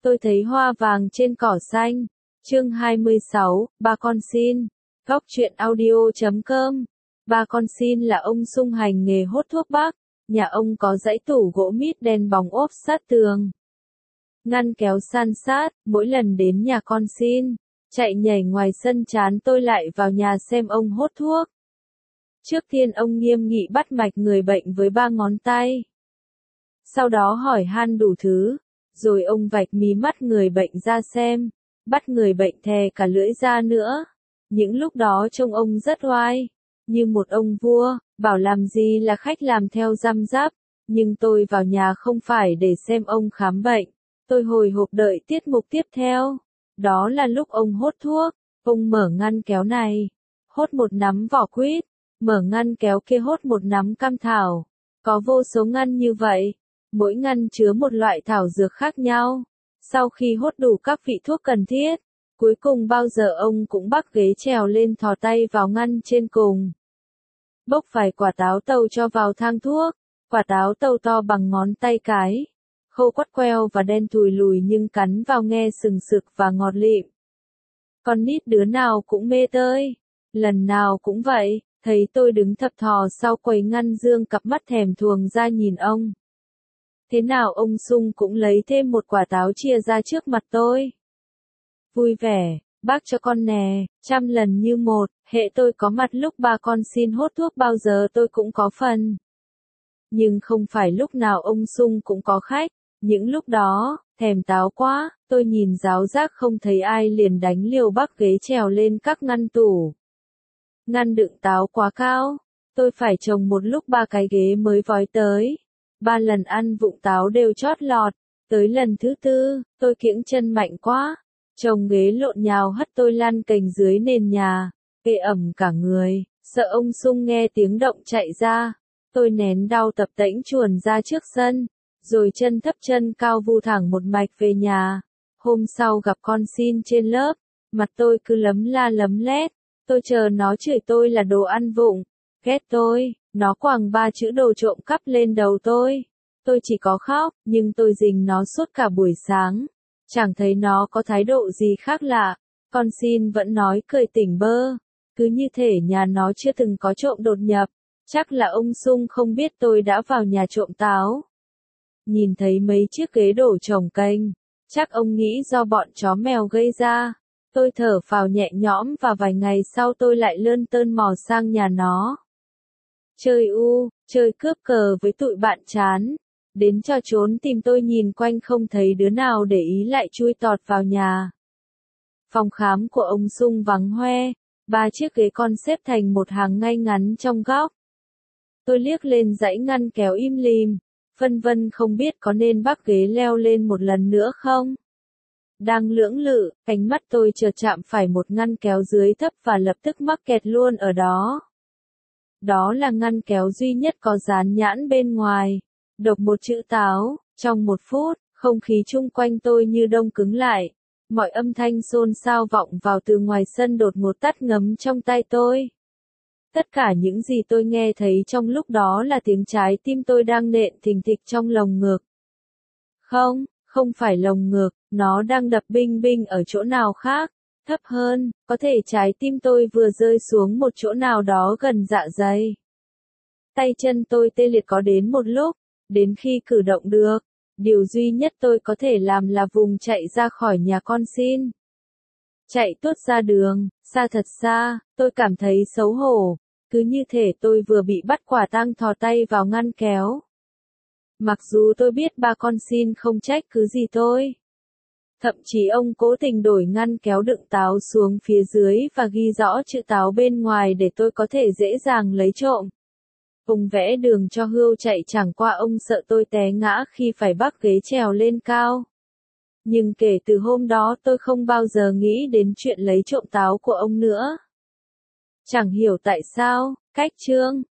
Tôi thấy hoa vàng trên cỏ xanh. Chương 26, Ba con xin. Góc truyện audio.com. Ba con xin là ông sung hành nghề hốt thuốc bắc. Nhà ông có dãy tủ gỗ mít đen bóng ốp sát tường. Ngăn kéo san sát, mỗi lần đến nhà con xin, chạy nhảy ngoài sân chán tôi lại vào nhà xem ông hốt thuốc. Trước tiên ông nghiêm nghị bắt mạch người bệnh với 3 ngón tay. Sau đó hỏi han đủ thứ, rồi ông vạch mí mắt người bệnh ra xem, bắt người bệnh thè cả lưỡi ra nữa. Những lúc đó trông ông rất oai, như một ông vua, bảo làm gì là khách làm theo răm rắp. Nhưng tôi vào nhà không phải để xem ông khám bệnh, tôi hồi hộp đợi tiết mục tiếp theo. Đó là lúc ông hốt thuốc, ông mở ngăn kéo này, hốt một nắm vỏ quýt, mở ngăn kéo kia hốt một nắm cam thảo. Có vô số ngăn như vậy, mỗi ngăn chứa một loại thảo dược khác nhau. Sau khi hốt đủ các vị thuốc cần thiết, cuối cùng bao giờ ông cũng bắc ghế trèo lên thò tay vào ngăn trên cùng. Bốc vài quả táo tàu cho vào thang thuốc, quả táo tàu to bằng ngón tay cái, khô quắt queo và đen thùi lùi nhưng cắn vào nghe sừng sực và ngọt lịm. Con nít đứa nào cũng mê tơi, lần nào cũng vậy, thấy tôi đứng thập thò sau quầy ngăn dương cặp mắt thèm thuồng ra nhìn ông. Thế nào ông sung cũng lấy thêm một quả táo chia ra trước mặt tôi. Vui vẻ, bác cho con nè, 100 lần như một, hệ tôi có mặt lúc ba con xin hốt thuốc bao giờ tôi cũng có phần. Nhưng không phải lúc nào ông sung cũng có khách, những lúc đó, thèm táo quá, tôi nhìn ráo rác không thấy ai liền đánh liều bắc ghế trèo lên các ngăn tủ. Ngăn đựng táo quá cao, tôi phải trồng một lúc 3 cái ghế mới vói tới. 3 lần ăn vụng táo đều chót lọt, tới lần thứ 4, tôi kiễng chân mạnh quá, chồng ghế lộn nhào hất tôi lăn cành dưới nền nhà, ghê ẩm cả người, sợ ông sung nghe tiếng động chạy ra. Tôi nén đau tập tễnh chuồn ra trước sân, rồi chân thấp chân cao vu thẳng một mạch về nhà. Hôm sau gặp con xin trên lớp, mặt tôi cứ lấm la lấm lét, tôi chờ nó chửi tôi là đồ ăn vụng, ghét tôi, nó quàng 3 chữ đồ trộm cắp lên đầu tôi. Tôi chỉ có khóc, nhưng tôi rình nó suốt cả buổi sáng, chẳng thấy nó có thái độ gì khác lạ. Con xin vẫn nói cười tỉnh bơ, cứ như thể nhà nó chưa từng có trộm đột nhập. Chắc là ông sung không biết tôi đã vào nhà trộm táo. Nhìn thấy mấy chiếc ghế đổ chồng kênh, chắc ông nghĩ do bọn chó mèo gây ra. Tôi thở phào nhẹ nhõm và vài ngày sau tôi lại lơn tơn mò sang nhà nó. Chơi cướp cờ với tụi bạn chán. Đến cho trốn tìm tôi nhìn quanh không thấy đứa nào để ý lại chui tọt vào nhà. Phòng khám của ông sung vắng hoe, 3 chiếc ghế con xếp thành một hàng ngay ngắn trong góc. Tôi liếc lên dãy ngăn kéo im lìm, phân vân không biết có nên bắc ghế leo lên một lần nữa không. Đang lưỡng lự, ánh mắt tôi chợt chạm phải một ngăn kéo dưới thấp và lập tức mắc kẹt luôn ở đó. Đó là ngăn kéo duy nhất có dán nhãn bên ngoài, độc một chữ táo. Trong 1 phút, không khí chung quanh tôi như đông cứng lại. Mọi âm thanh xôn xao vọng vào từ ngoài sân đột ngột tắt ngấm trong tai tôi. Tất cả những gì tôi nghe thấy trong lúc đó là tiếng trái tim tôi đang nện thình thịch trong lồng ngực. Không phải lồng ngực, nó đang đập binh binh ở chỗ nào khác, thấp hơn, có thể trái tim tôi vừa rơi xuống một chỗ nào đó gần dạ dày. Tay chân tôi tê liệt có đến một lúc, đến khi cử động được, điều duy nhất tôi có thể làm là vùng chạy ra khỏi nhà con xin. Chạy tuốt ra đường, xa thật xa, tôi cảm thấy xấu hổ, cứ như thể tôi vừa bị bắt quả tang thò tay vào ngăn kéo. Mặc dù tôi biết ba con xin không trách cứ gì tôi. Thậm chí ông cố tình đổi ngăn kéo đựng táo xuống phía dưới và ghi rõ chữ táo bên ngoài để tôi có thể dễ dàng lấy trộm. Ông vẽ đường cho hươu chạy chẳng qua ông sợ tôi té ngã khi phải bắc ghế trèo lên cao. Nhưng kể từ hôm đó tôi không bao giờ nghĩ đến chuyện lấy trộm táo của ông nữa. Chẳng hiểu tại sao, cách chương